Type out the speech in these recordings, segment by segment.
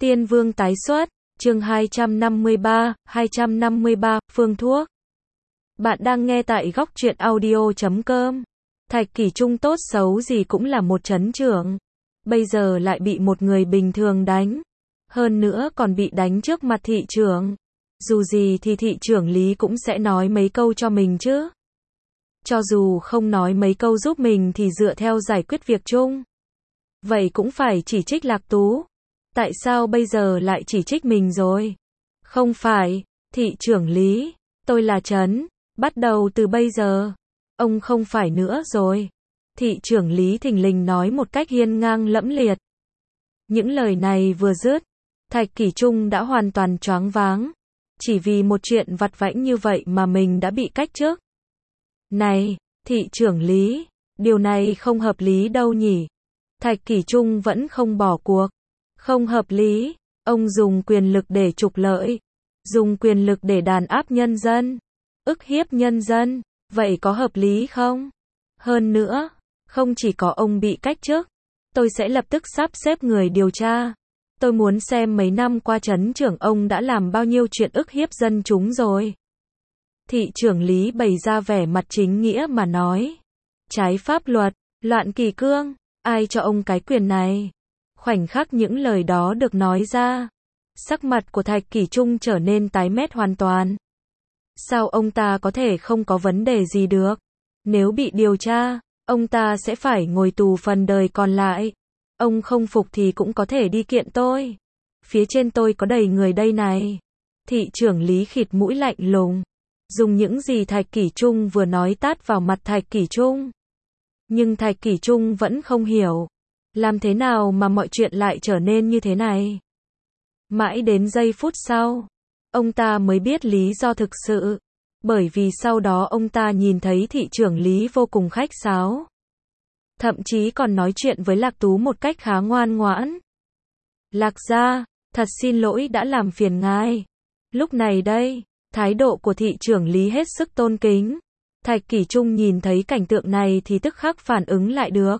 Tiên Vương tái xuất, chương 253, phương thuốc. Bạn đang nghe tại góc truyện audio.com. Thạch Kỷ Trung tốt xấu gì cũng là một trấn trưởng. Bây giờ lại bị một người bình thường đánh. Hơn nữa còn bị đánh trước mặt thị trưởng. Dù gì thì thị trưởng Lý cũng sẽ nói mấy câu cho mình chứ. Cho dù không nói mấy câu giúp mình thì dựa theo giải quyết việc chung. Vậy cũng phải chỉ trích Lạc Tú. Tại sao bây giờ lại chỉ trích mình rồi? Không phải, thị trưởng Lý, tôi là Trấn, bắt đầu từ bây giờ, ông không phải nữa rồi. Thị trưởng Lý thình lình nói một cách hiên ngang lẫm liệt. Những lời này vừa dứt, Thạch Kỷ Trung đã hoàn toàn choáng váng. Chỉ vì một chuyện vặt vãnh như vậy mà mình đã bị cách chức. Này, thị trưởng Lý, điều này không hợp lý đâu nhỉ? Thạch Kỷ Trung vẫn không bỏ cuộc. Không hợp lý, ông dùng quyền lực để trục lợi, dùng quyền lực để đàn áp nhân dân, ức hiếp nhân dân, vậy có hợp lý không? Hơn nữa, không chỉ có ông bị cách chức, tôi sẽ lập tức sắp xếp người điều tra. Tôi muốn xem mấy năm qua trấn trưởng ông đã làm bao nhiêu chuyện ức hiếp dân chúng rồi. Thị trưởng Lý bày ra vẻ mặt chính nghĩa mà nói. Trái pháp luật, loạn kỷ cương, ai cho ông cái quyền này? Khoảnh khắc những lời đó được nói ra, sắc mặt của Thạch Kỷ Trung trở nên tái mét hoàn toàn. Sao ông ta có thể không có vấn đề gì được? Nếu bị điều tra, ông ta sẽ phải ngồi tù phần đời còn lại. Ông không phục thì cũng có thể đi kiện tôi. Phía trên tôi có đầy người đây này. Thị trưởng Lý khịt mũi lạnh lùng, dùng những gì Thạch Kỷ Trung vừa nói tát vào mặt Thạch Kỷ Trung. Nhưng Thạch Kỷ Trung vẫn không hiểu. Làm thế nào mà mọi chuyện lại trở nên như thế này? Mãi đến giây phút sau, ông ta mới biết lý do thực sự. Bởi vì sau đó ông ta nhìn thấy thị trưởng Lý vô cùng khách sáo. Thậm chí còn nói chuyện với Lạc Tú một cách khá ngoan ngoãn. Lạc gia, thật xin lỗi đã làm phiền ngài. Lúc này đây, thái độ của thị trưởng Lý hết sức tôn kính. Thạch Kỷ Trung nhìn thấy cảnh tượng này thì tức khắc phản ứng lại được.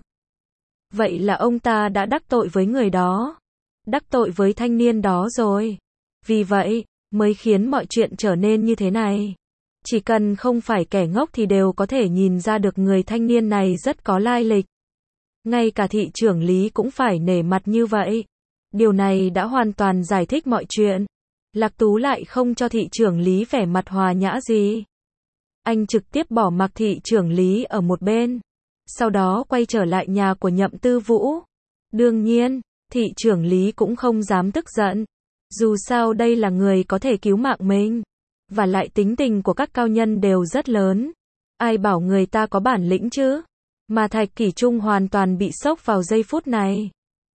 Vậy là ông ta đã đắc tội với người đó. Đắc tội với thanh niên đó rồi. Vì vậy, mới khiến mọi chuyện trở nên như thế này. Chỉ cần không phải kẻ ngốc thì đều có thể nhìn ra được người thanh niên này rất có lai lịch. Ngay cả thị trưởng Lý cũng phải nể mặt như vậy. Điều này đã hoàn toàn giải thích mọi chuyện. Lạc Tú lại không cho thị trưởng Lý vẻ mặt hòa nhã gì. Anh trực tiếp bỏ mặc thị trưởng Lý ở một bên. Sau đó quay trở lại nhà của Nhậm Tư Vũ. Đương nhiên, thị trưởng Lý cũng không dám tức giận. Dù sao đây là người có thể cứu mạng mình. Và lại tính tình của các cao nhân đều rất lớn. Ai bảo người ta có bản lĩnh chứ? Mà Thạch Kỷ Trung hoàn toàn bị sốc vào giây phút này.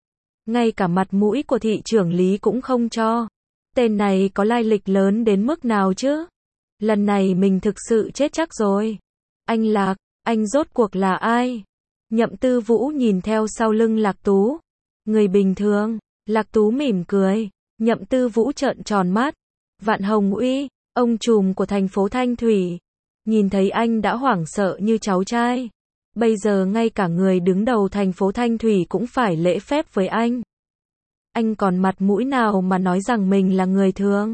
Ngay cả mặt mũi của thị trưởng Lý cũng không cho. Tên này có lai lịch lớn đến mức nào chứ? Lần này mình thực sự chết chắc rồi. Anh Lạc, anh rốt cuộc là ai? Nhậm Tư Vũ nhìn theo sau lưng Lạc Tú. Người bình thường. Lạc Tú mỉm cười. Nhậm Tư Vũ trợn tròn mắt. Vạn Hồng Uy, ông trùm của thành phố Thanh Thủy. Nhìn thấy anh đã hoảng sợ như cháu trai. Bây giờ ngay cả người đứng đầu thành phố Thanh Thủy cũng phải lễ phép với anh. Anh còn mặt mũi nào mà nói rằng mình là người thường?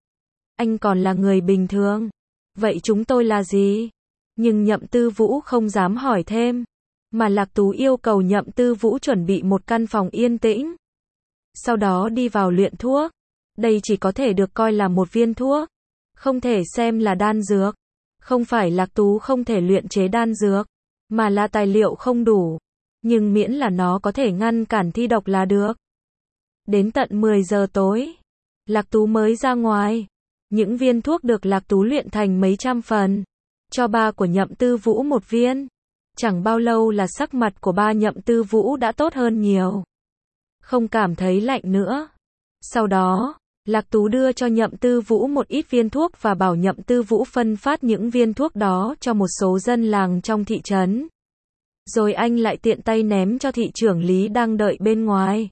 Anh còn là người bình thường. Vậy chúng tôi là gì? Nhưng Nhậm Tư Vũ không dám hỏi thêm. Mà Lạc Tú yêu cầu Nhậm Tư Vũ chuẩn bị một căn phòng yên tĩnh. Sau đó đi vào luyện thuốc. Đây chỉ có thể được coi là một viên thuốc. Không thể xem là đan dược. Không phải Lạc Tú không thể luyện chế đan dược. Mà là tài liệu không đủ. Nhưng miễn là nó có thể ngăn cản thi độc là được. Đến tận 10 giờ tối. Lạc Tú mới ra ngoài. Những viên thuốc được Lạc Tú luyện thành mấy trăm phần. Cho ba của Nhậm Tư Vũ một viên. Chẳng bao lâu là sắc mặt của ba Nhậm Tư Vũ đã tốt hơn nhiều. Không cảm thấy lạnh nữa. Sau đó, Lạc Tú đưa cho Nhậm Tư Vũ một ít viên thuốc và bảo Nhậm Tư Vũ phân phát những viên thuốc đó cho một số dân làng trong thị trấn. Rồi anh lại tiện tay ném cho thị trưởng Lý đang đợi bên ngoài.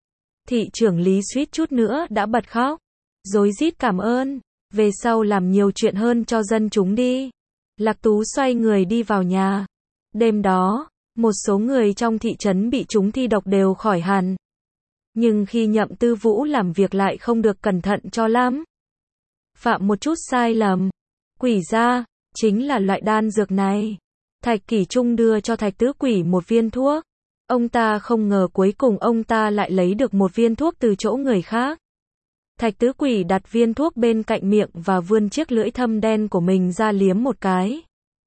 Thị trưởng Lý suýt chút nữa đã bật khóc. Rối rít cảm ơn. Về sau làm nhiều chuyện hơn cho dân chúng đi. Lạc Tú xoay người đi vào nhà. Đêm đó, một số người trong thị trấn bị trúng thi độc đều khỏi hẳn. Nhưng khi Nhậm Tư Vũ làm việc lại không được cẩn thận cho lắm. Phạm một chút sai lầm. Quỷ ra, chính là loại đan dược này. Thạch Kỷ Trung đưa cho Thạch Tứ Quỷ một viên thuốc. Ông ta không ngờ cuối cùng ông ta lại lấy được một viên thuốc từ chỗ người khác. Thạch Tứ Quỷ đặt viên thuốc bên cạnh miệng và vươn chiếc lưỡi thâm đen của mình ra liếm một cái.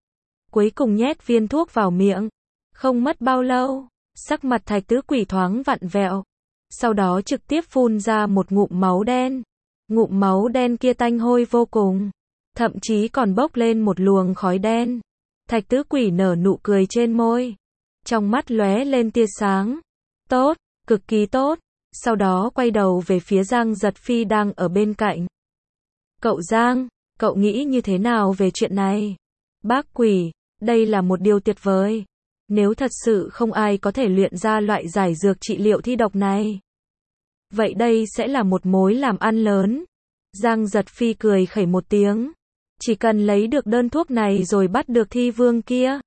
Cuối cùng nhét viên thuốc vào miệng. Không mất bao lâu, sắc mặt Thạch Tứ Quỷ thoáng vặn vẹo. Sau đó trực tiếp phun ra một ngụm máu đen. Ngụm máu đen kia tanh hôi vô cùng. Thậm chí còn bốc lên một luồng khói đen. Thạch Tứ Quỷ nở nụ cười trên môi. Trong mắt lóe lên tia sáng. Tốt, cực kỳ tốt. Sau đó quay đầu về phía Giang Giật Phi đang ở bên cạnh. Cậu Giang, cậu nghĩ như thế nào về chuyện này? Bác Quỷ, đây là một điều tuyệt vời. Nếu thật sự không ai có thể luyện ra loại giải dược trị liệu thi độc này, vậy đây sẽ là một mối làm ăn lớn. Giang Giật Phi cười khẩy một tiếng. Chỉ cần lấy được đơn thuốc này rồi bắt được thi vương kia,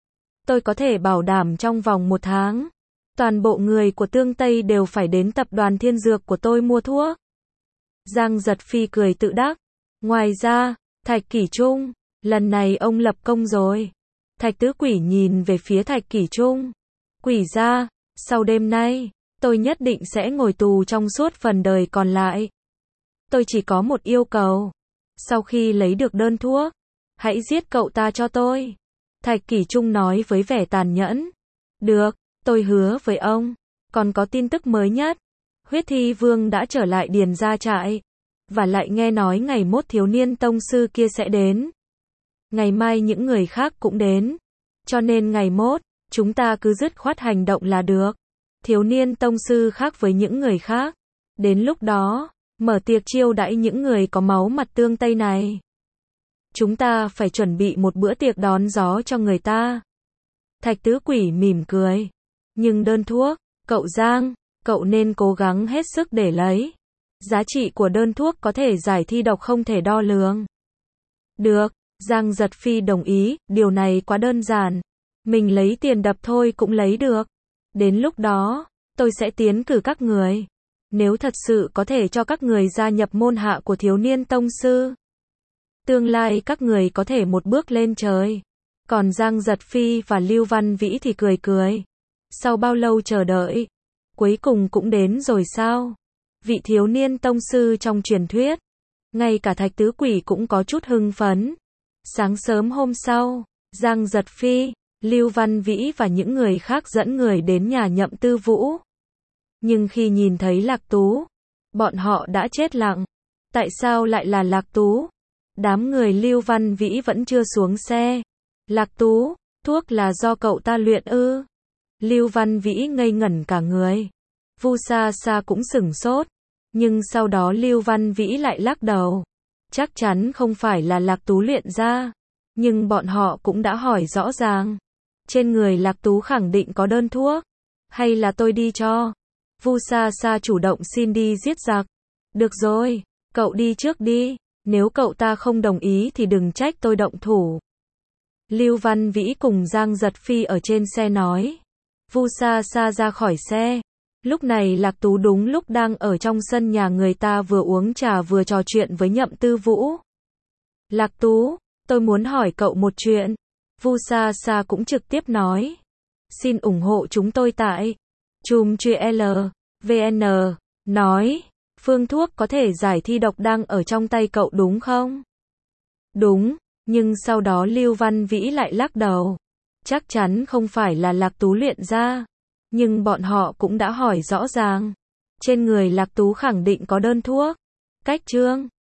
tôi có thể bảo đảm trong vòng 1 tháng, toàn bộ người của Tương Tây đều phải đến tập đoàn Thiên Dược của tôi mua thuốc. Giang Giật Phi cười tự đắc. Ngoài ra, Thạch Kỷ Trung, lần này ông lập công rồi. Thạch Tứ Quỷ nhìn về phía Thạch Kỷ Trung. Quỷ ra, sau đêm nay, tôi nhất định sẽ ngồi tù trong suốt phần đời còn lại. Tôi chỉ có một yêu cầu. Sau khi lấy được đơn thuốc, hãy giết cậu ta cho tôi. Thạch Kỷ Trung nói với vẻ tàn nhẫn. Được, tôi hứa với ông. Còn có tin tức mới nhất. Huyết Thi Vương đã trở lại Điền Gia Trại. Và lại nghe nói ngày mốt thiếu niên tông sư kia sẽ đến. Ngày mai những người khác cũng đến. Cho nên ngày mốt, chúng ta cứ dứt khoát hành động là được. Thiếu niên tông sư khác với những người khác. Đến lúc đó, mở tiệc chiêu đãi những người có máu mặt Tương Tây này. Chúng ta phải chuẩn bị một bữa tiệc đón gió cho người ta. Thạch Tứ Quỷ mỉm cười. Nhưng đơn thuốc, cậu Giang, cậu nên cố gắng hết sức để lấy. Giá trị của đơn thuốc có thể giải thi độc không thể đo lường. Được, Giang Giật Phi đồng ý, điều này quá đơn giản. Mình lấy tiền đập thôi cũng lấy được. Đến lúc đó, tôi sẽ tiến cử các người. Nếu thật sự có thể cho các người gia nhập môn hạ của thiếu niên tông sư, tương lai các người có thể một bước lên trời. Còn Giang Giật Phi và Lưu Văn Vĩ thì cười cười. Sau bao lâu chờ đợi, cuối cùng cũng đến rồi sao? Vị thiếu niên tông sư trong truyền thuyết. Ngay cả Thạch Tứ Quỷ cũng có chút hưng phấn. Sáng sớm hôm sau, Giang Giật Phi, Lưu Văn Vĩ và những người khác dẫn người đến nhà Nhậm Tư Vũ. Nhưng khi nhìn thấy Lạc Tú, bọn họ đã chết lặng. Tại sao lại là Lạc Tú? Đám người Lưu Văn Vĩ vẫn chưa xuống xe. Lạc Tú, thuốc là do cậu ta luyện ư? Lưu Văn Vĩ ngây ngẩn cả người. Vu Sa Sa cũng sửng sốt. Nhưng sau đó Lưu Văn Vĩ lại lắc đầu. Chắc chắn không phải là Lạc Tú luyện ra. Nhưng bọn họ cũng đã hỏi rõ ràng. Trên người Lạc Tú khẳng định có đơn thuốc. Hay là tôi đi cho? Vu Sa Sa chủ động xin đi giết giặc. Được rồi, cậu đi trước đi. Nếu cậu ta không đồng ý thì đừng trách tôi động thủ. Lưu Văn Vĩ cùng Giang Giật Phi ở trên xe nói. Vu Sa Sa ra khỏi xe. Lúc này Lạc Tú đúng lúc đang ở trong sân nhà người ta vừa uống trà vừa trò chuyện với Nhậm Tư Vũ. Lạc Tú, tôi muốn hỏi cậu một chuyện. Vu Sa Sa cũng trực tiếp nói. Xin ủng hộ chúng tôi tại Chùm Chuyện LVN. Nói, phương thuốc có thể giải thi độc đang ở trong tay cậu đúng không? Đúng, nhưng sau đó Lưu Văn Vĩ lại lắc đầu. Chắc chắn không phải là Lạc Tú luyện ra. Nhưng bọn họ cũng đã hỏi rõ ràng. Trên người Lạc Tú khẳng định có đơn thuốc. Cách chương